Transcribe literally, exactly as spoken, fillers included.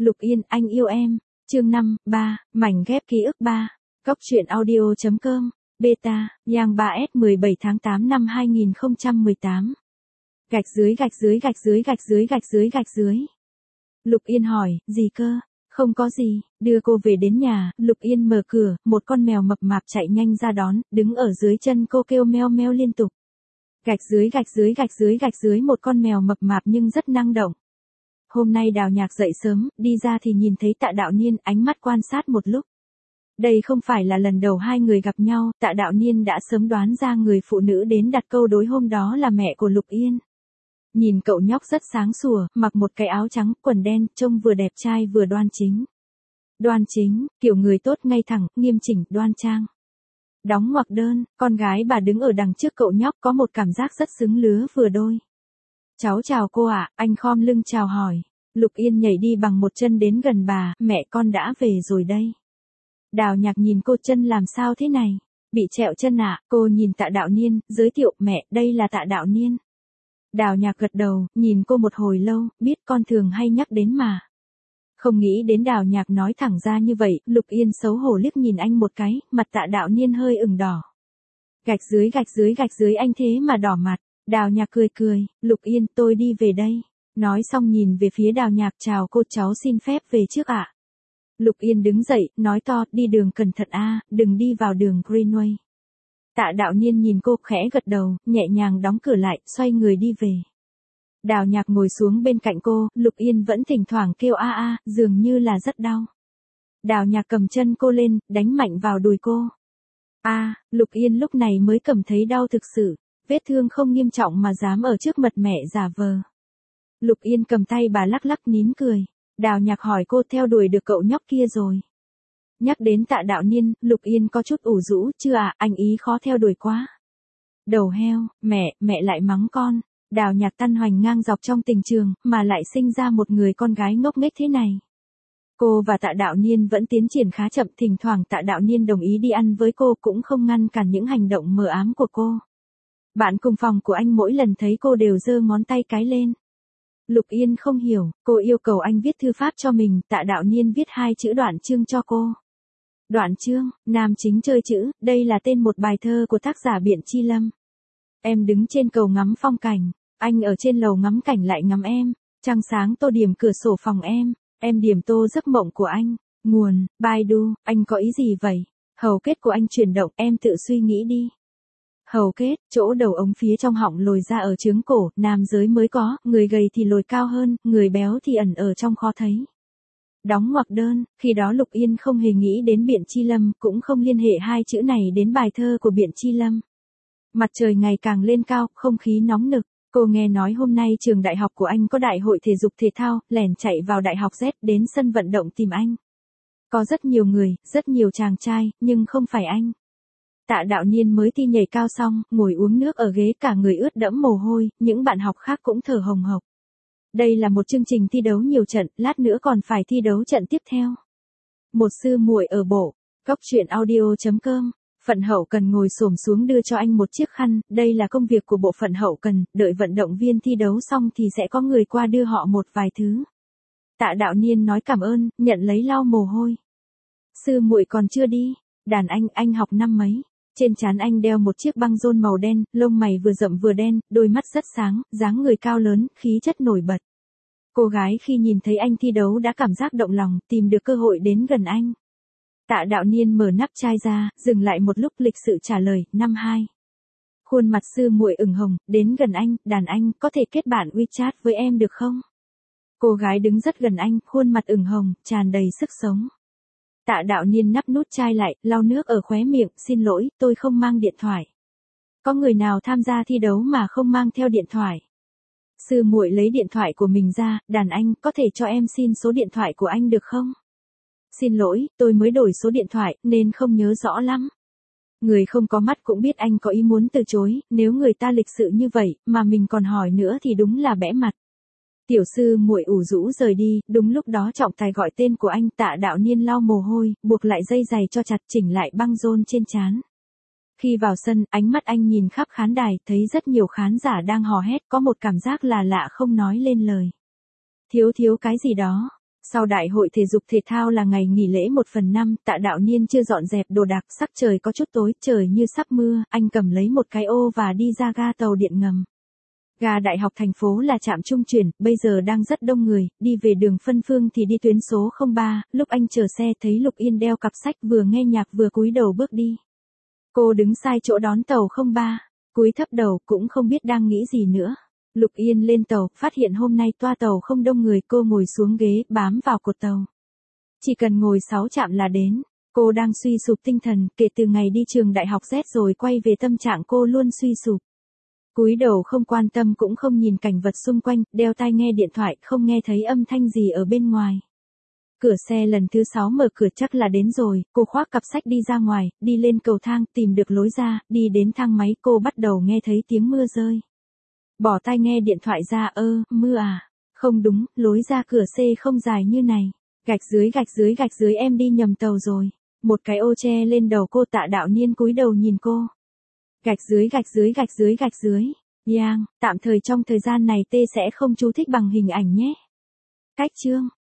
Lục Yên, anh yêu em. Chương năm, ba, mảnh ghép ký ức ba. Góc truyện audio.com, beta, Yang ba S mười bảy tháng tám năm hai nghìn không trăm mười tám. Gạch dưới gạch dưới gạch dưới gạch dưới gạch dưới gạch dưới. Lục Yên hỏi, gì cơ? Không có gì, đưa cô về đến nhà, Lục Yên mở cửa, một con mèo mập mạp chạy nhanh ra đón, đứng ở dưới chân cô kêu meo meo liên tục. Gạch dưới gạch dưới gạch dưới gạch dưới một con mèo mập mạp nhưng rất năng động. Hôm nay Đào Nhạc dậy sớm, đi ra thì nhìn thấy Tạ Đạo Niên, ánh mắt quan sát một lúc. Đây không phải là lần đầu hai người gặp nhau, Tạ Đạo Niên đã sớm đoán ra người phụ nữ đến đặt câu đối hôm đó là mẹ của Lục Yên. Nhìn cậu nhóc rất sáng sủa, mặc một cái áo trắng, quần đen, trông vừa đẹp trai vừa đoan chính. Đoan chính, kiểu người tốt ngay thẳng, nghiêm chỉnh, đoan trang. Đóng ngoặc đơn, con gái bà đứng ở đằng trước cậu nhóc có một cảm giác rất xứng lứa vừa đôi. Cháu chào cô ạ, anh khom lưng chào hỏi. Lục Yên nhảy đi bằng một chân đến gần bà, mẹ con đã về rồi đây. Đào Nhạc nhìn cô, chân làm sao thế này? Bị trẹo chân ạ, cô nhìn Tạ Đạo Niên, giới thiệu, mẹ, đây là Tạ Đạo Niên. Đào Nhạc gật đầu, nhìn cô một hồi lâu, biết con thường hay nhắc đến mà. Không nghĩ đến Đào Nhạc nói thẳng ra như vậy, Lục Yên xấu hổ liếc nhìn anh một cái, mặt Tạ Đạo Niên hơi ửng đỏ. Gạch dưới gạch dưới gạch dưới anh thế mà đỏ mặt. Đào Nhạc cười cười, Lục Yên, tôi đi về đây. Nói xong nhìn về phía Đào Nhạc, chào cô, cháu xin phép về trước ạ. Lục Yên đứng dậy, nói to, đi đường cẩn thận a, đừng đi vào đường Greenway. Tạ Đạo Niên nhìn cô, khẽ gật đầu, nhẹ nhàng đóng cửa lại, xoay người đi về. Đào Nhạc ngồi xuống bên cạnh cô, Lục Yên vẫn thỉnh thoảng kêu a a, dường như là rất đau. Đào Nhạc cầm chân cô lên, đánh mạnh vào đùi cô. A, Lục Yên lúc này mới cảm thấy đau thực sự. Vết thương không nghiêm trọng mà dám ở trước mặt mẹ giả vờ. Lục Yên cầm tay bà lắc lắc nín cười. Đào Nhạc hỏi cô, theo đuổi được cậu nhóc kia rồi. Nhắc đến Tạ Đạo Niên, Lục Yên có chút ủ rũ, chưa à, anh ý khó theo đuổi quá. Đầu heo, mẹ, mẹ lại mắng con. Đào Nhạc tăn hoành ngang dọc trong tình trường, mà lại sinh ra một người con gái ngốc nghếch thế này. Cô và Tạ Đạo Niên vẫn tiến triển khá chậm, thỉnh thoảng Tạ Đạo Niên đồng ý đi ăn với cô cũng không ngăn cản những hành động mờ ám của cô. Bạn cùng phòng của anh mỗi lần thấy cô đều giơ ngón tay cái lên. Lục Yên không hiểu, cô yêu cầu anh viết thư pháp cho mình, Tạ Đạo Niên viết hai chữ đoạn chương cho cô. Đoạn chương, nam chính chơi chữ, đây là tên một bài thơ của tác giả Biện Chi Lâm. Em đứng trên cầu ngắm phong cảnh, anh ở trên lầu ngắm cảnh lại ngắm em, trăng sáng tô điểm cửa sổ phòng em, em điểm tô giấc mộng của anh. Nguồn, Baidu, anh có ý gì vậy? Hầu kết của anh chuyển động, em tự suy nghĩ đi. Hầu kết, chỗ đầu ống phía trong họng lồi ra ở trướng cổ, nam giới mới có, người gầy thì lồi cao hơn, người béo thì ẩn ở trong khó thấy. Đóng ngoặc đơn, khi đó Lục Yên không hề nghĩ đến Biện Chi Lâm, cũng không liên hệ hai chữ này đến bài thơ của Biện Chi Lâm. Mặt trời ngày càng lên cao, không khí nóng nực, cô nghe nói hôm nay trường đại học của anh có đại hội thể dục thể thao, lẻn chạy vào đại học Z đến sân vận động tìm anh. Có rất nhiều người, rất nhiều chàng trai, nhưng không phải anh. Tạ Đạo Niên mới thi nhảy cao xong, ngồi uống nước ở ghế cả người ướt đẫm mồ hôi, những bạn học khác cũng thở hồng hộc. Đây là một chương trình thi đấu nhiều trận, lát nữa còn phải thi đấu trận tiếp theo. Một sư muội ở bộ, góc truyện audio.com, phận hậu cần ngồi xổm xuống đưa cho anh một chiếc khăn, đây là công việc của bộ phận hậu cần, đợi vận động viên thi đấu xong thì sẽ có người qua đưa họ một vài thứ. Tạ Đạo Niên nói cảm ơn, nhận lấy lau mồ hôi. Sư muội còn chưa đi, đàn anh, anh học năm mấy? Trên trán anh đeo một chiếc băng rôn màu đen, lông mày vừa rậm vừa đen, đôi mắt rất sáng, dáng người cao lớn, khí chất nổi bật. Cô gái khi nhìn thấy anh thi đấu đã cảm giác động lòng, tìm được cơ hội đến gần anh. Tạ Đạo Niên mở nắp chai ra, dừng lại một lúc lịch sự trả lời, năm hai. Khuôn mặt sư muội ửng hồng, đến gần anh, đàn anh, có thể kết bạn WeChat với em được không? Cô gái đứng rất gần anh, khuôn mặt ửng hồng, tràn đầy sức sống. Tạ Đạo Niên nắp nút chai lại, lau nước ở khóe miệng, xin lỗi, tôi không mang điện thoại. Có người nào tham gia thi đấu mà không mang theo điện thoại? Sư muội lấy điện thoại của mình ra, đàn anh, có thể cho em xin số điện thoại của anh được không? Xin lỗi, tôi mới đổi số điện thoại, nên không nhớ rõ lắm. Người không có mắt cũng biết anh có ý muốn từ chối, nếu người ta lịch sự như vậy, mà mình còn hỏi nữa thì đúng là bẽ mặt. Tiểu sư muội ủ rũ rời đi, đúng lúc đó trọng tài gọi tên của anh. Tạ Đạo Niên lau mồ hôi, buộc lại dây giày cho chặt, chỉnh lại băng rôn trên trán. Khi vào sân, ánh mắt anh nhìn khắp khán đài, thấy rất nhiều khán giả đang hò hét, có một cảm giác là lạ không nói lên lời. Thiếu thiếu cái gì đó. Sau đại hội thể dục thể thao là ngày nghỉ lễ một phần năm, Tạ Đạo Niên chưa dọn dẹp đồ đạc, sắc trời có chút tối, trời như sắp mưa, anh cầm lấy một cái ô và đi ra ga tàu điện ngầm. Ga đại học thành phố là trạm trung chuyển, bây giờ đang rất đông người, đi về đường Phân Phương thì đi tuyến số không ba, lúc anh chờ xe thấy Lục Yên đeo cặp sách vừa nghe nhạc vừa cúi đầu bước đi. Cô đứng sai chỗ đón tàu không ba, cúi thấp đầu cũng không biết đang nghĩ gì nữa. Lục Yên lên tàu, phát hiện hôm nay toa tàu không đông người, cô ngồi xuống ghế, bám vào cột tàu. Chỉ cần ngồi sáu trạm là đến. Cô đang suy sụp tinh thần, kể từ ngày đi trường đại học Z rồi quay về tâm trạng cô luôn suy sụp. Cúi đầu không quan tâm cũng không nhìn cảnh vật xung quanh, đeo tai nghe điện thoại, không nghe thấy âm thanh gì ở bên ngoài. Cửa xe lần thứ sáu mở cửa chắc là đến rồi, cô khoác cặp sách đi ra ngoài, đi lên cầu thang, tìm được lối ra, đi đến thang máy cô bắt đầu nghe thấy tiếng mưa rơi. Bỏ tai nghe điện thoại ra, ơ, mưa à? Không đúng, lối ra cửa xe không dài như này. Gạch dưới gạch dưới gạch dưới em đi nhầm tàu rồi. Một cái ô che lên đầu cô, Tạ Đạo Niên cúi đầu nhìn cô. Gạch dưới gạch dưới gạch dưới gạch dưới. Yang, tạm thời trong thời gian này T sẽ không chú thích bằng hình ảnh nhé. Cách chương.